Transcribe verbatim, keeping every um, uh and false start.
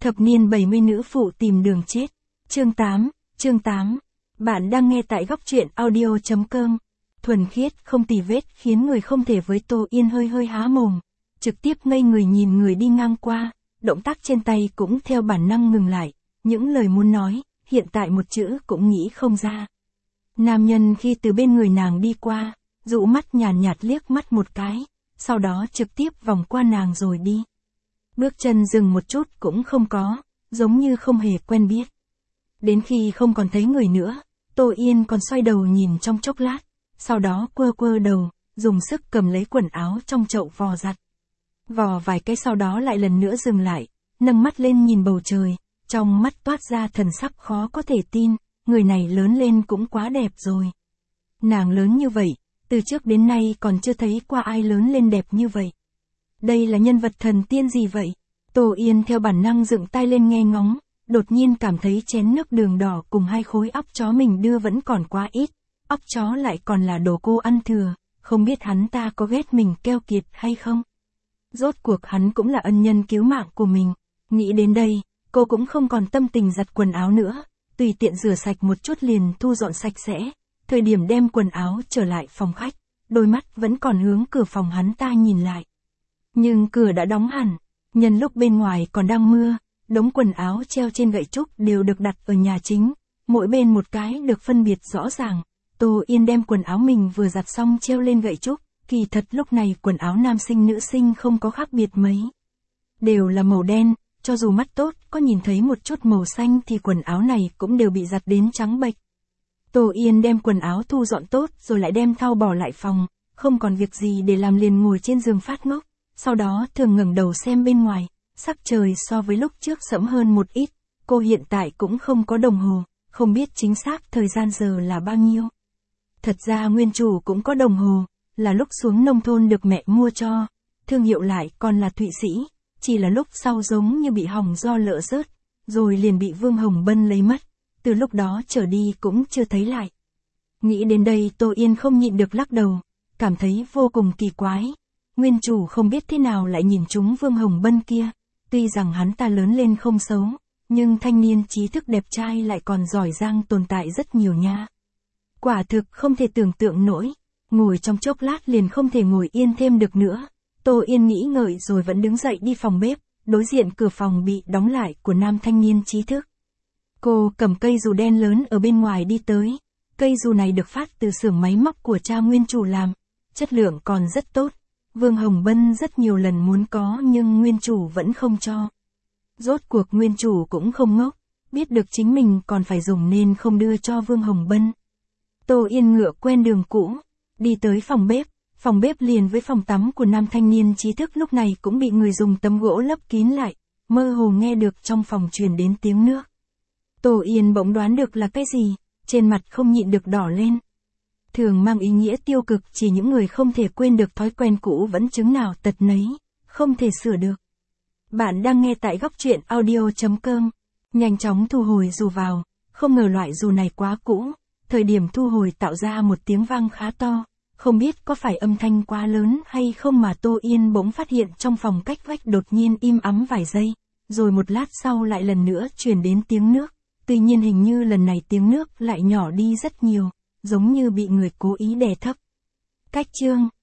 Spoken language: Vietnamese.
Thập niên bảy mươi nữ phụ tìm đường chết. Chương tám, chương tám. Bạn đang nghe tại góc truyện audio chấm com. Thuần khiết không tì vết khiến người không thể với Tô Yên hơi hơi há mồm. Trực tiếp ngây người nhìn người đi ngang qua, động tác trên tay cũng theo bản năng ngừng lại. Những lời muốn nói, hiện tại một chữ cũng nghĩ không ra. Nam nhân khi từ bên người nàng đi qua, dụ mắt nhàn nhạt, nhạt liếc mắt một cái, sau đó trực tiếp vòng qua nàng rồi đi. Bước chân dừng một chút cũng không có, giống như không hề quen biết. Đến khi không còn thấy người nữa, Tô Yên còn xoay đầu nhìn trong chốc lát, sau đó quơ quơ đầu, dùng sức cầm lấy quần áo trong chậu vò giặt. Vò vài cái sau đó lại lần nữa dừng lại, nâng mắt lên nhìn bầu trời, trong mắt toát ra thần sắc khó có thể tin, người này lớn lên cũng quá đẹp rồi. Nàng lớn như vậy, từ trước đến nay còn chưa thấy qua ai lớn lên đẹp như vậy. Đây là nhân vật thần tiên gì vậy? Tô Yên theo bản năng dựng tai lên nghe ngóng, đột nhiên cảm thấy chén nước đường đỏ cùng hai khối óc chó mình đưa vẫn còn quá ít, óc chó lại còn là đồ cô ăn thừa, không biết hắn ta có ghét mình keo kiệt hay không? Rốt cuộc hắn cũng là ân nhân cứu mạng của mình. Nghĩ đến đây, cô cũng không còn tâm tình giặt quần áo nữa, tùy tiện rửa sạch một chút liền thu dọn sạch sẽ, thời điểm đem quần áo trở lại phòng khách, đôi mắt vẫn còn hướng cửa phòng hắn ta nhìn lại. Nhưng cửa đã đóng hẳn, nhân lúc bên ngoài còn đang mưa, đống quần áo treo trên gậy trúc đều được đặt ở nhà chính, mỗi bên một cái được phân biệt rõ ràng. Tô Yên đem quần áo mình vừa giặt xong treo lên gậy trúc, kỳ thật lúc này quần áo nam sinh nữ sinh không có khác biệt mấy. Đều là màu đen, cho dù mắt tốt có nhìn thấy một chút màu xanh thì quần áo này cũng đều bị giặt đến trắng bệch. Tô Yên đem quần áo thu dọn tốt rồi lại đem thau bỏ lại phòng, không còn việc gì để làm liền ngồi trên giường phát ngốc, sau đó thường ngẩng đầu xem bên ngoài, sắc trời so với lúc trước sẫm hơn một ít, cô hiện tại cũng không có đồng hồ, không biết chính xác thời gian giờ là bao nhiêu. Thật ra nguyên chủ cũng có đồng hồ, là lúc xuống nông thôn được mẹ mua cho, thương hiệu lại còn là Thụy Sĩ, chỉ là lúc sau giống như bị hỏng do lỡ rớt, rồi liền bị Vương Hồng Bân lấy mất, từ lúc đó trở đi cũng chưa thấy lại. Nghĩ đến đây Tô Yên không nhịn được lắc đầu, cảm thấy vô cùng kỳ quái. Nguyên chủ không biết thế nào lại nhìn trúng Vương Hồng Bân kia, tuy rằng hắn ta lớn lên không xấu, nhưng thanh niên trí thức đẹp trai lại còn giỏi giang tồn tại rất nhiều nha. Quả thực không thể tưởng tượng nổi, ngồi trong chốc lát liền không thể ngồi yên thêm được nữa. Tô Yên nghĩ ngợi rồi vẫn đứng dậy đi phòng bếp, đối diện cửa phòng bị đóng lại của nam thanh niên trí thức. Cô cầm cây dù đen lớn ở bên ngoài đi tới, cây dù này được phát từ xưởng máy móc của cha nguyên chủ làm, chất lượng còn rất tốt. Vương Hồng Bân rất nhiều lần muốn có nhưng nguyên chủ vẫn không cho. Rốt cuộc nguyên chủ cũng không ngốc, biết được chính mình còn phải dùng nên không đưa cho Vương Hồng Bân. Tô Yên ngựa quen đường cũ, đi tới phòng bếp, phòng bếp liền với phòng tắm của nam thanh niên trí thức lúc này cũng bị người dùng tấm gỗ lấp kín lại, mơ hồ nghe được trong phòng truyền đến tiếng nước. Tô Yên bỗng đoán được là cái gì, trên mặt không nhịn được đỏ lên. Thường mang ý nghĩa tiêu cực, chỉ những người không thể quên được thói quen cũ vẫn chứng nào tật nấy, không thể sửa được. Bạn đang nghe tại góc truyện audio chấm com. Nhanh chóng thu hồi dù vào, không ngờ loại dù này quá cũ, thời điểm thu hồi tạo ra một tiếng vang khá to, không biết có phải âm thanh quá lớn hay không mà Tô Yên bỗng phát hiện trong phòng cách vách đột nhiên im ắng vài giây, rồi một lát sau lại lần nữa truyền đến tiếng nước, tuy nhiên hình như lần này tiếng nước lại nhỏ đi rất nhiều, giống như bị người cố ý đè thấp. Cách chương